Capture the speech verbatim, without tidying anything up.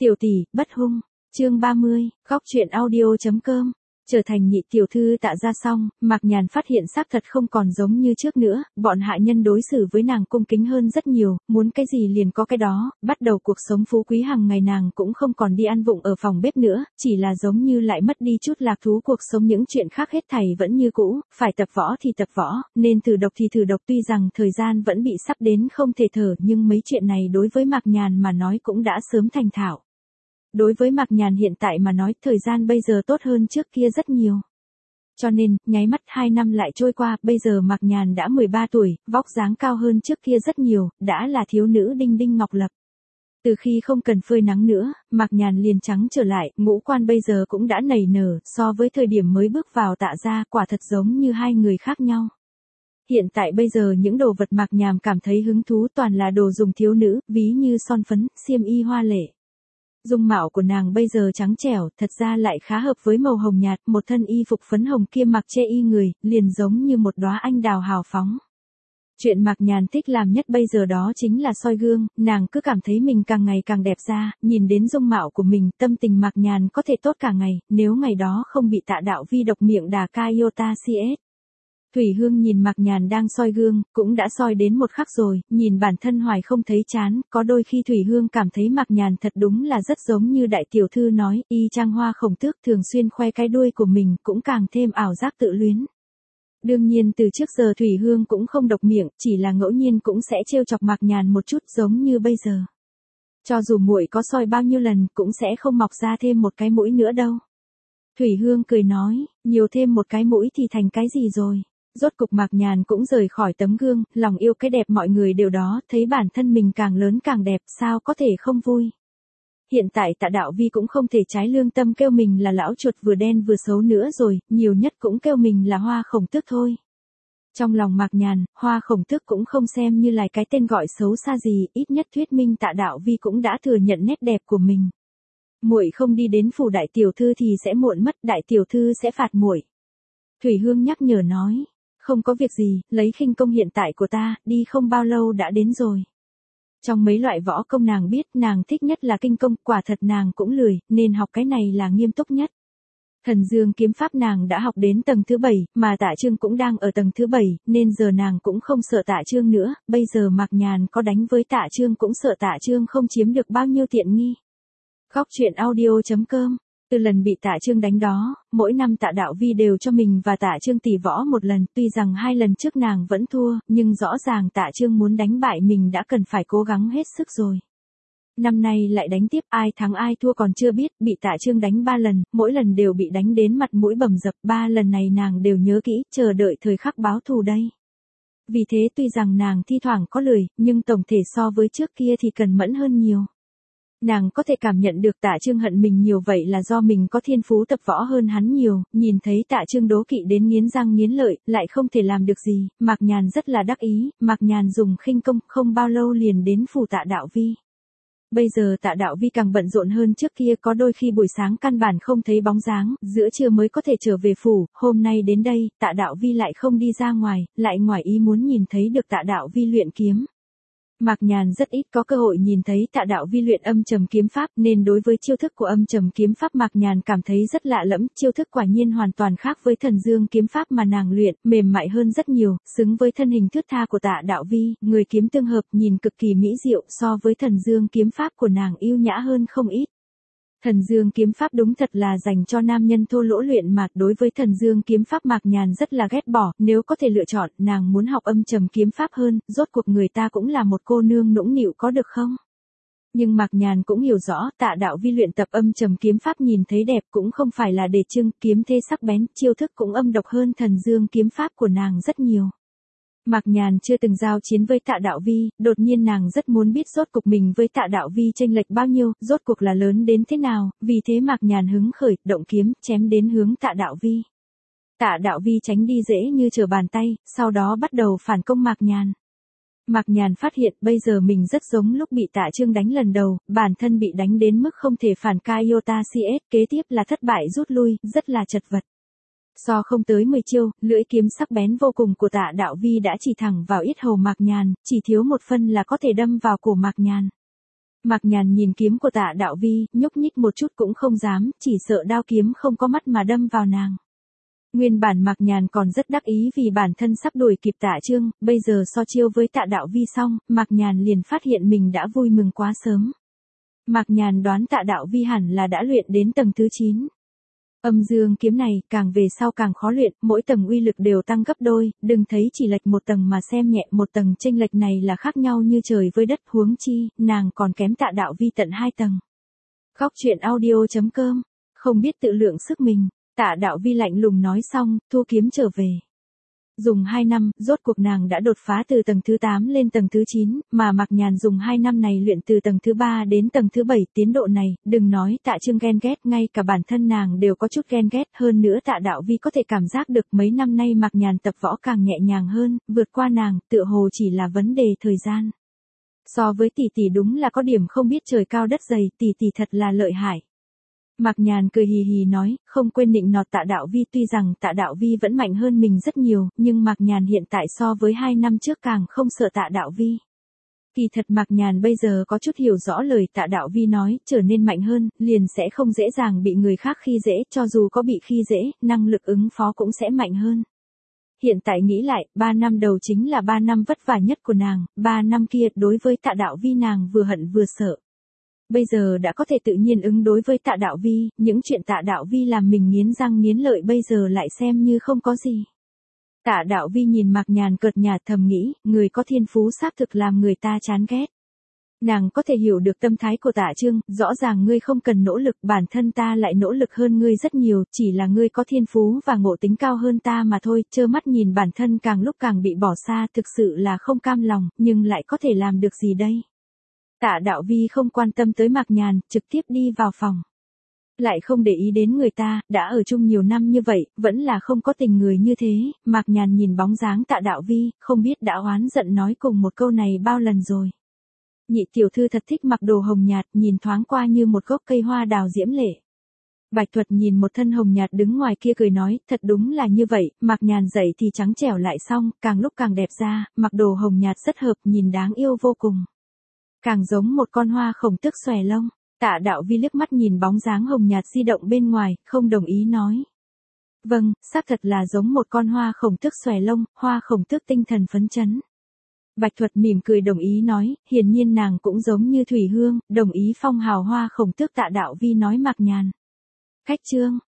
Tiểu tỷ, bất hung. Chương ba mươi, góc truyện audio.com. Trở thành nhị tiểu thư Tạ Gia xong, Mạc Nhàn phát hiện xác thật không còn giống như trước nữa, bọn hạ nhân đối xử với nàng cung kính hơn rất nhiều, muốn cái gì liền có cái đó, bắt đầu cuộc sống phú quý hàng ngày nàng cũng không còn đi ăn vụng ở phòng bếp nữa, chỉ là giống như lại mất đi chút lạc thú cuộc sống, những chuyện khác hết thảy vẫn như cũ, phải tập võ thì tập võ, nên thử độc thì thử độc, tuy rằng thời gian vẫn bị sắp đến không thể thở nhưng mấy chuyện này đối với Mạc Nhàn mà nói cũng đã sớm thành thạo. Đối với Mạc Nhàn hiện tại mà nói, thời gian bây giờ tốt hơn trước kia rất nhiều. Cho nên, nháy mắt hai năm lại trôi qua, bây giờ Mạc Nhàn đã mười ba tuổi, vóc dáng cao hơn trước kia rất nhiều, đã là thiếu nữ đinh đinh ngọc lập. Từ khi không cần phơi nắng nữa, Mạc Nhàn liền trắng trở lại, ngũ quan bây giờ cũng đã nảy nở, so với thời điểm mới bước vào Tạ Gia, quả thật giống như hai người khác nhau. Hiện tại bây giờ những đồ vật Mạc Nhàn cảm thấy hứng thú toàn là đồ dùng thiếu nữ, ví như son phấn, xiêm y hoa lệ. Dung mạo của nàng bây giờ trắng trẻo, thật ra lại khá hợp với màu hồng nhạt, một thân y phục phấn hồng kia mặc che y người, liền giống như một đóa anh đào hào phóng. Chuyện Mạc Nhàn thích làm nhất bây giờ đó chính là soi gương, nàng cứ cảm thấy mình càng ngày càng đẹp ra, nhìn đến dung mạo của mình, tâm tình Mạc Nhàn có thể tốt cả ngày, nếu ngày đó không bị Tạ Đạo Vi độc miệng đà ca iota cs. Thủy Hương nhìn Mạc Nhàn đang soi gương, cũng đã soi đến một khắc rồi, nhìn bản thân hoài không thấy chán, có đôi khi Thủy Hương cảm thấy Mạc Nhàn thật đúng là rất giống như đại tiểu thư nói, y chang Hoa Khổng Tước, thường xuyên khoe cái đuôi của mình, cũng càng thêm ảo giác tự luyến. Đương nhiên từ trước giờ Thủy Hương cũng không độc miệng, chỉ là ngẫu nhiên cũng sẽ trêu chọc Mạc Nhàn một chút giống như bây giờ. Cho dù muội có soi bao nhiêu lần, cũng sẽ không mọc ra thêm một cái mũi nữa đâu. Thủy Hương cười nói, nhiều thêm một cái mũi thì thành cái gì rồi. Rốt cục Mạc Nhàn cũng rời khỏi tấm gương, lòng yêu cái đẹp mọi người đều đó, thấy bản thân mình càng lớn càng đẹp, sao có thể không vui. Hiện tại Tạ Đạo Vi cũng không thể trái lương tâm kêu mình là lão chuột vừa đen vừa xấu nữa rồi, nhiều nhất cũng kêu mình là Hoa Khổng Tước thôi. Trong lòng Mạc Nhàn, Hoa Khổng Tước cũng không xem như là cái tên gọi xấu xa gì, ít nhất thuyết minh Tạ Đạo Vi cũng đã thừa nhận nét đẹp của mình. Muội không đi đến phủ đại tiểu thư thì sẽ muộn mất, đại tiểu thư sẽ phạt muội. Thủy Hương nhắc nhở nói. Không có việc gì, lấy khinh công hiện tại của ta, đi không bao lâu đã đến rồi. Trong mấy loại võ công nàng biết, nàng thích nhất là kinh công, quả thật nàng cũng lười, nên học cái này là nghiêm túc nhất. Thần Dương kiếm pháp nàng đã học đến tầng thứ bảy, mà Tạ Trương cũng đang ở tầng thứ bảy, nên giờ nàng cũng không sợ Tạ Trương nữa, bây giờ Mạc Nhàn có đánh với Tạ Trương cũng sợ Tạ Trương không chiếm được bao nhiêu tiện nghi. Góc truyện audio.com. Từ lần bị Tạ Trương đánh đó, mỗi năm Tạ Đạo Vi đều cho mình và Tạ Trương tỷ võ một lần, tuy rằng hai lần trước nàng vẫn thua, nhưng rõ ràng Tạ Trương muốn đánh bại mình đã cần phải cố gắng hết sức rồi. Năm nay lại đánh tiếp, ai thắng ai thua còn chưa biết, bị Tạ Trương đánh ba lần, mỗi lần đều bị đánh đến mặt mũi bầm dập, ba lần này nàng đều nhớ kỹ, chờ đợi thời khắc báo thù đây. Vì thế tuy rằng nàng thi thoảng có lười, nhưng tổng thể so với trước kia thì cần mẫn hơn nhiều. Nàng có thể cảm nhận được Tạ Trương hận mình nhiều vậy là do mình có thiên phú tập võ hơn hắn nhiều, nhìn thấy Tạ Trương đố kỵ đến nghiến răng nghiến lợi, lại không thể làm được gì, Mạc Nhàn rất là đắc ý, Mạc Nhàn dùng khinh công, không bao lâu liền đến phủ Tạ Đạo Vi. Bây giờ Tạ Đạo Vi càng bận rộn hơn trước kia, có đôi khi buổi sáng căn bản không thấy bóng dáng, giữa trưa mới có thể trở về phủ, hôm nay đến đây, Tạ Đạo Vi lại không đi ra ngoài, lại ngoài ý muốn nhìn thấy được Tạ Đạo Vi luyện kiếm. Mạc Nhàn rất ít có cơ hội nhìn thấy Tạ Đạo Vi luyện âm trầm kiếm pháp, nên đối với chiêu thức của âm trầm kiếm pháp Mạc Nhàn cảm thấy rất lạ lẫm, chiêu thức quả nhiên hoàn toàn khác với Thần Dương kiếm pháp mà nàng luyện, mềm mại hơn rất nhiều, xứng với thân hình thướt tha của Tạ Đạo Vi, người kiếm tương hợp, nhìn cực kỳ mỹ diệu, so với Thần Dương kiếm pháp của nàng yêu nhã hơn không ít. Thần Dương kiếm pháp đúng thật là dành cho nam nhân thô lỗ luyện mà, đối với Thần Dương kiếm pháp Mạc Nhàn rất là ghét bỏ, nếu có thể lựa chọn, nàng muốn học âm trầm kiếm pháp hơn, rốt cuộc người ta cũng là một cô nương nũng nịu có được không? Nhưng Mạc Nhàn cũng hiểu rõ, Tạ Đạo Vi luyện tập âm trầm kiếm pháp nhìn thấy đẹp cũng không phải là để trưng, kiếm thế sắc bén, chiêu thức cũng âm độc hơn Thần Dương kiếm pháp của nàng rất nhiều. Mạc Nhàn chưa từng giao chiến với Tạ Đạo Vi, đột nhiên nàng rất muốn biết rốt cuộc mình với Tạ Đạo Vi chênh lệch bao nhiêu, rốt cuộc là lớn đến thế nào, vì thế Mạc Nhàn hứng khởi, động kiếm, chém đến hướng Tạ Đạo Vi. Tạ Đạo Vi tránh đi dễ như trở bàn tay, sau đó bắt đầu phản công Mạc Nhàn. Mạc Nhàn phát hiện bây giờ mình rất giống lúc bị Tạ Trương đánh lần đầu, bản thân bị đánh đến mức không thể phản ca iota cs, kế tiếp là thất bại rút lui, rất là chật vật. So không tới mười chiêu, lưỡi kiếm sắc bén vô cùng của Tạ Đạo Vi đã chỉ thẳng vào yết hầu Mạc Nhàn, chỉ thiếu một phân là có thể đâm vào cổ Mạc Nhàn. Mạc Nhàn nhìn kiếm của Tạ Đạo Vi, nhúc nhích một chút cũng không dám, chỉ sợ đao kiếm không có mắt mà đâm vào nàng. Nguyên bản Mạc Nhàn còn rất đắc ý vì bản thân sắp đuổi kịp Tạ Trương, bây giờ so chiêu với Tạ Đạo Vi xong, Mạc Nhàn liền phát hiện mình đã vui mừng quá sớm. Mạc Nhàn đoán Tạ Đạo Vi hẳn là đã luyện đến tầng thứ chín. Âm dương kiếm này, càng về sau càng khó luyện, mỗi tầng uy lực đều tăng gấp đôi, đừng thấy chỉ lệch một tầng mà xem nhẹ, một tầng chênh lệch này là khác nhau như trời với đất, huống chi, nàng còn kém Tạ Đạo Vi tận hai tầng. Góc truyện audio chấm com, không biết tự lượng sức mình, Tạ Đạo Vi lạnh lùng nói xong, thu kiếm trở về. Dùng hai năm, rốt cuộc nàng đã đột phá từ tầng thứ tám lên tầng thứ chín, mà Mạc Nhàn dùng hai năm này luyện từ tầng thứ ba đến tầng thứ bảy, tiến độ này, đừng nói Tạ Trương ghen ghét, ngay cả bản thân nàng đều có chút ghen ghét, hơn nữa Tạ Đạo Vi có thể cảm giác được mấy năm nay Mạc Nhàn tập võ càng nhẹ nhàng hơn, vượt qua nàng, tựa hồ chỉ là vấn đề thời gian. So với tỷ tỷ đúng là có điểm không biết trời cao đất dày, tỷ tỷ thật là lợi hại. Mạc Nhàn cười hì hì nói, không quên nịnh nọt Tạ Đạo Vi, tuy rằng Tạ Đạo Vi vẫn mạnh hơn mình rất nhiều, nhưng Mạc Nhàn hiện tại so với hai năm trước càng không sợ Tạ Đạo Vi. Kỳ thật Mạc Nhàn bây giờ có chút hiểu rõ lời Tạ Đạo Vi nói, trở nên mạnh hơn, liền sẽ không dễ dàng bị người khác khi dễ, cho dù có bị khi dễ, năng lực ứng phó cũng sẽ mạnh hơn. Hiện tại nghĩ lại, ba năm đầu chính là ba năm vất vả nhất của nàng, ba năm kia đối với Tạ Đạo Vi nàng vừa hận vừa sợ. Bây giờ đã có thể tự nhiên ứng đối với Tạ Đạo Vi, những chuyện Tạ Đạo Vi làm mình nghiến răng nghiến lợi bây giờ lại xem như không có gì. Tạ Đạo Vi nhìn Mạc Nhàn cợt nhả, thầm nghĩ, người có thiên phú xác thực làm người ta chán ghét. Nàng có thể hiểu được tâm thái của Tạ Trương, rõ ràng ngươi không cần nỗ lực, bản thân ta lại nỗ lực hơn ngươi rất nhiều, chỉ là ngươi có thiên phú và ngộ tính cao hơn ta mà thôi, trơ mắt nhìn bản thân càng lúc càng bị bỏ xa, thực sự là không cam lòng, nhưng lại có thể làm được gì đây? Tạ Đạo Vi không quan tâm tới Mạc Nhàn, trực tiếp đi vào phòng. Lại không để ý đến người ta, đã ở chung nhiều năm như vậy, vẫn là không có tình người như thế, Mạc Nhàn nhìn bóng dáng Tạ Đạo Vi, không biết đã oán giận nói cùng một câu này bao lần rồi. Nhị tiểu thư thật thích mặc đồ hồng nhạt, nhìn thoáng qua như một gốc cây hoa đào diễm lệ. Bạch Thuật nhìn một thân hồng nhạt đứng ngoài kia cười nói, thật đúng là như vậy, Mạc Nhàn dậy thì trắng trẻo lại xong, càng lúc càng đẹp ra, mặc đồ hồng nhạt rất hợp, nhìn đáng yêu vô cùng. Càng giống một con hoa khổng tước xòe lông. Tạ Đạo Vi liếc mắt nhìn bóng dáng hồng nhạt di động bên ngoài, không đồng ý nói. Vâng, xác thật là giống một con hoa khổng tước xòe lông, hoa khổng tước tinh thần phấn chấn. Bạch Thuật mỉm cười đồng ý nói, hiển nhiên nàng cũng giống như Thủy Hương, đồng ý phong hào hoa khổng tước. Tạ Đạo Vi nói Mạc Nhàn. Khách trương,